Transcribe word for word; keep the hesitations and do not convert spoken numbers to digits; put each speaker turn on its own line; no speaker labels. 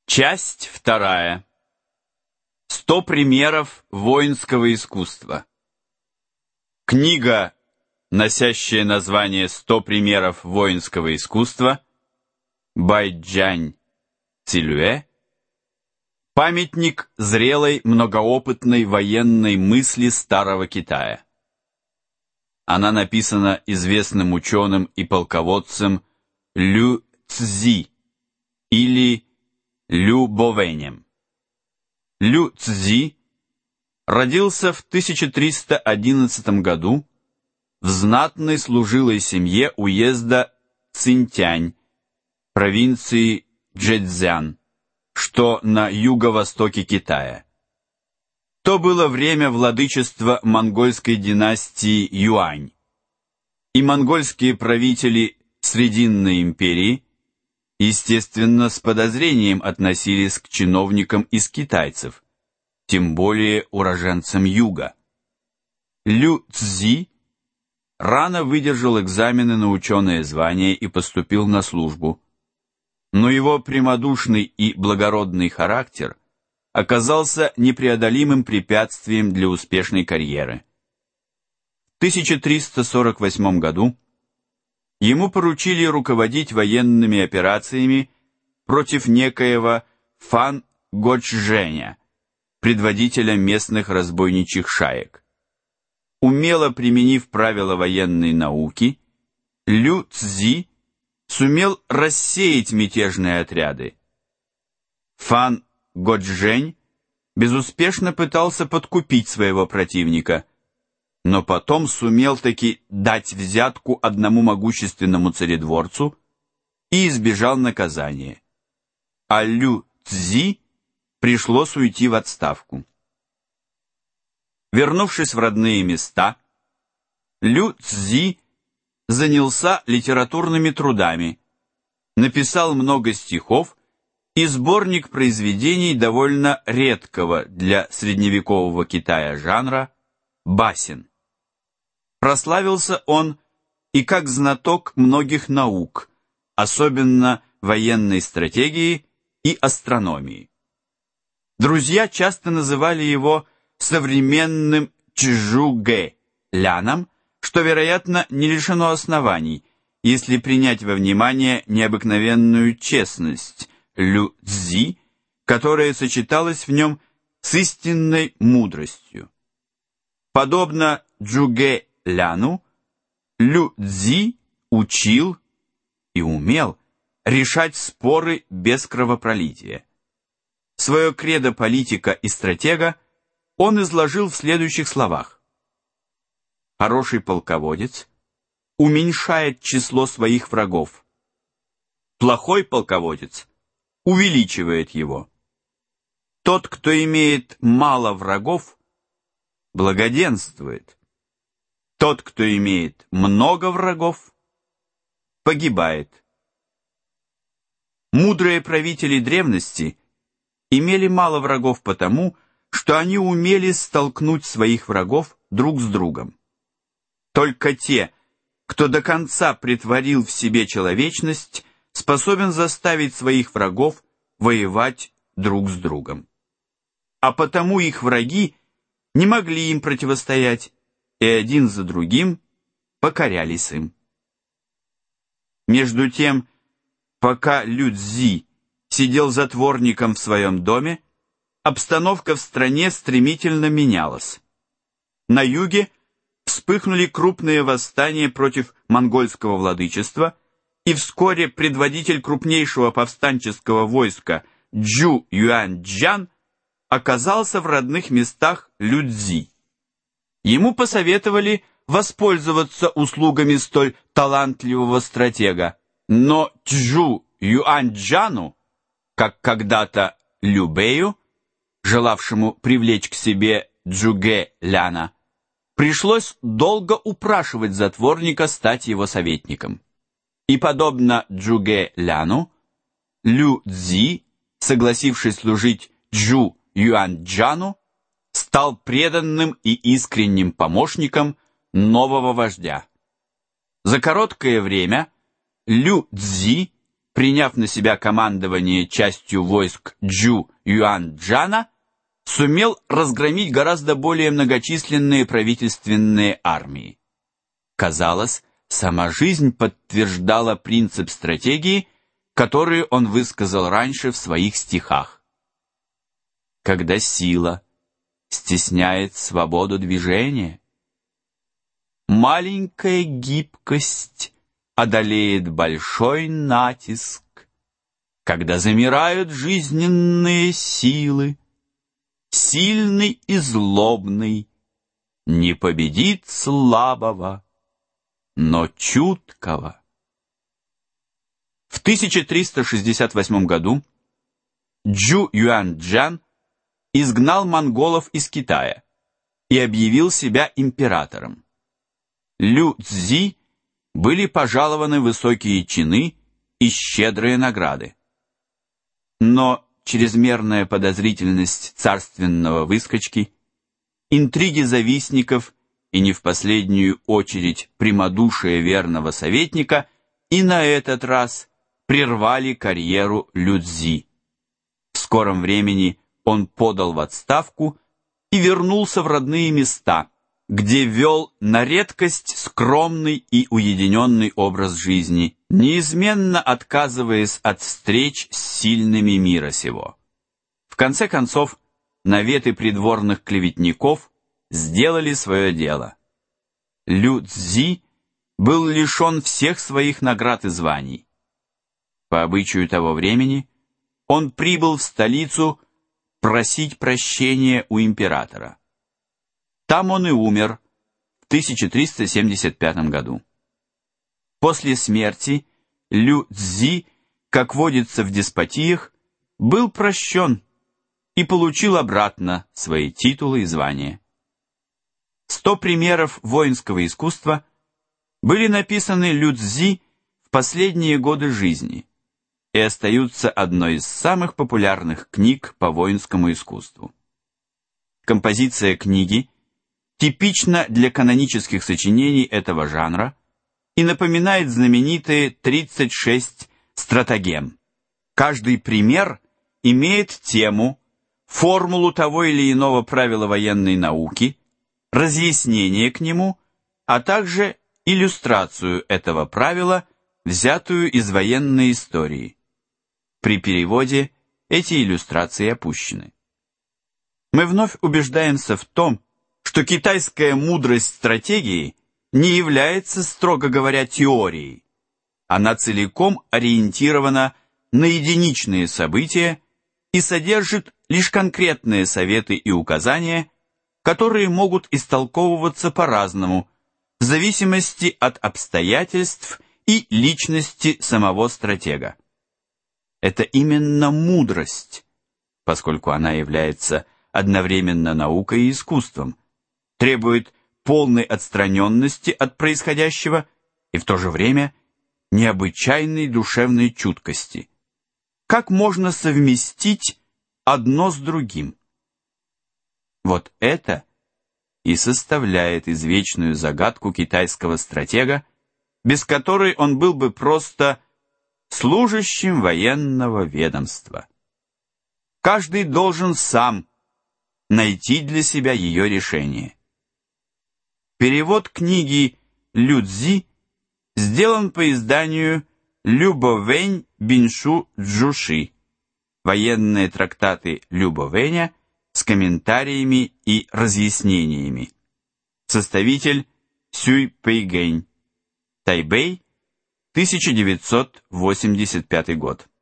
Часть вторая. Сто примеров воинского искусства. Книга, носящая название «Сто примеров воинского искусства», Байджань Цилюэ, памятник зрелой многоопытной военной мысли Старого Китая. Она написана известным ученым и полководцем Лю Цзи или Лю Бовенем. Лю Цзи родился в тысяча триста одиннадцатом году в знатной служилой семье уезда Цинтянь, провинции Чжэцзян, что на юго-востоке Китая. То было время владычества монгольской династии Юань, и монгольские правители Срединной империи, естественно, с подозрением относились к чиновникам из китайцев, тем более уроженцам юга. Лю Цзи рано выдержал экзамены на ученое звание и поступил на службу, но его прямодушный и благородный характер оказался непреодолимым препятствием для успешной карьеры. В тысяча триста сорок восьмом году ему поручили руководить военными операциями против некоего Фан Гочжэня, предводителя местных разбойничьих шаек. Умело применив правила военной науки, Лю Цзи сумел рассеять мятежные отряды. Фан Гочжэнь безуспешно пытался подкупить своего противника, но потом сумел таки дать взятку одному могущественному царедворцу и избежал наказания. А Лю Цзи пришлось уйти в отставку. Вернувшись в родные места, Лю Цзи занялся литературными трудами, написал много стихов и сборник произведений довольно редкого для средневекового Китая жанра басен. Прославился он и как знаток многих наук, особенно военной стратегии и астрономии. Друзья часто называли его современным Чжугэ Ляном, что, вероятно, не лишено оснований, если принять во внимание необыкновенную честность Лю Цзи, которая сочеталась в нем с истинной мудростью. Подобно Чжугэ Ляну, Лю Цзи учил и умел решать споры без кровопролития. Свое кредо политика и стратега он изложил в следующих словах. Хороший полководец уменьшает число своих врагов. Плохой полководец увеличивает его. Тот, кто имеет мало врагов, благоденствует. Тот, кто имеет много врагов, погибает. Мудрые правители древности имели мало врагов потому, что они умели столкнуть своих врагов друг с другом. Только те, кто до конца претворил в себе человечность, способен заставить своих врагов воевать друг с другом. А потому их враги не могли им противостоять, и один за другим покорялись им. Между тем, пока Лю Цзи сидел затворником в своем доме, обстановка в стране стремительно менялась. На юге вспыхнули крупные восстания против монгольского владычества, и вскоре предводитель крупнейшего повстанческого войска Чжу Юаньчжан оказался в родных местах Лю Цзи. Ему посоветовали воспользоваться услугами столь талантливого стратега, но Чжу Юаньчжану, как когда-то Лю Бэю, желавшему привлечь к себе Чжугэ Ляна, пришлось долго упрашивать затворника стать его советником. И, подобно Чжугэ Ляну, Лю Цзи, согласившись служить Чжу Юаньчжану, стал преданным и искренним помощником нового вождя. За короткое время Лю Цзи приняв на себя командование частью войск Джу Юаньчжана, сумел разгромить гораздо более многочисленные правительственные армии. Казалось, сама жизнь подтверждала принцип стратегии, который он высказал раньше в своих стихах. Когда сила стесняет свободу движения, маленькая гибкость одолеет большой натиск. Когда замирают жизненные силы, сильный и злобный не победит слабого, но чуткого. В тысяча триста шестьдесят восьмом году Джу Юаньчжан изгнал монголов из Китая и объявил себя императором. Лю Цзи были пожалованы высокие чины и щедрые награды. Но чрезмерная подозрительность царственного выскочки, интриги завистников и не в последнюю очередь прямодушие верного советника и на этот раз прервали карьеру Лю Цзи. В скором времени он подал в отставку и вернулся в родные места, где вел на редкость скромный и уединенный образ жизни, неизменно отказываясь от встреч с сильными мира сего. В конце концов, наветы придворных клеветников сделали свое дело. Лю Цзи был лишен всех своих наград и званий. По обычаю того времени он прибыл в столицу просить прощения у императора. Там он и умер в тысяча триста семьдесят пятом году. После смерти Лю Цзи, как водится в деспотиях, был прощен и получил обратно свои титулы и звания. Сто примеров воинского искусства были написаны Лю Цзи в последние годы жизни и остаются одной из самых популярных книг по воинскому искусству. Композиция книги типична для канонических сочинений этого жанра и напоминает знаменитые тридцать шесть стратагем. Каждый пример имеет тему, формулу того или иного правила военной науки, разъяснение к нему, а также иллюстрацию этого правила, взятую из военной истории. При переводе эти иллюстрации опущены. Мы вновь убеждаемся в том, что китайская мудрость стратегии не является, строго говоря, теорией. Она целиком ориентирована на единичные события и содержит лишь конкретные советы и указания, которые могут истолковываться по-разному, в зависимости от обстоятельств и личности самого стратега. Это именно мудрость, поскольку она является одновременно наукой и искусством, требует полной отстраненности от происходящего и в то же время необычайной душевной чуткости. Как можно совместить одно с другим? Вот это и составляет извечную загадку китайского стратега, без которой он был бы просто служащим военного ведомства. Каждый должен сам найти для себя ее решение. Перевод книги Лю Цзи сделан по изданию Любо Вэнь Биншу Джуши. Военные трактаты Любо Вэня с комментариями и разъяснениями. Составитель Сюй Пэйгэнь. Тайбэй, тысяча девятьсот восемьдесят пятый год.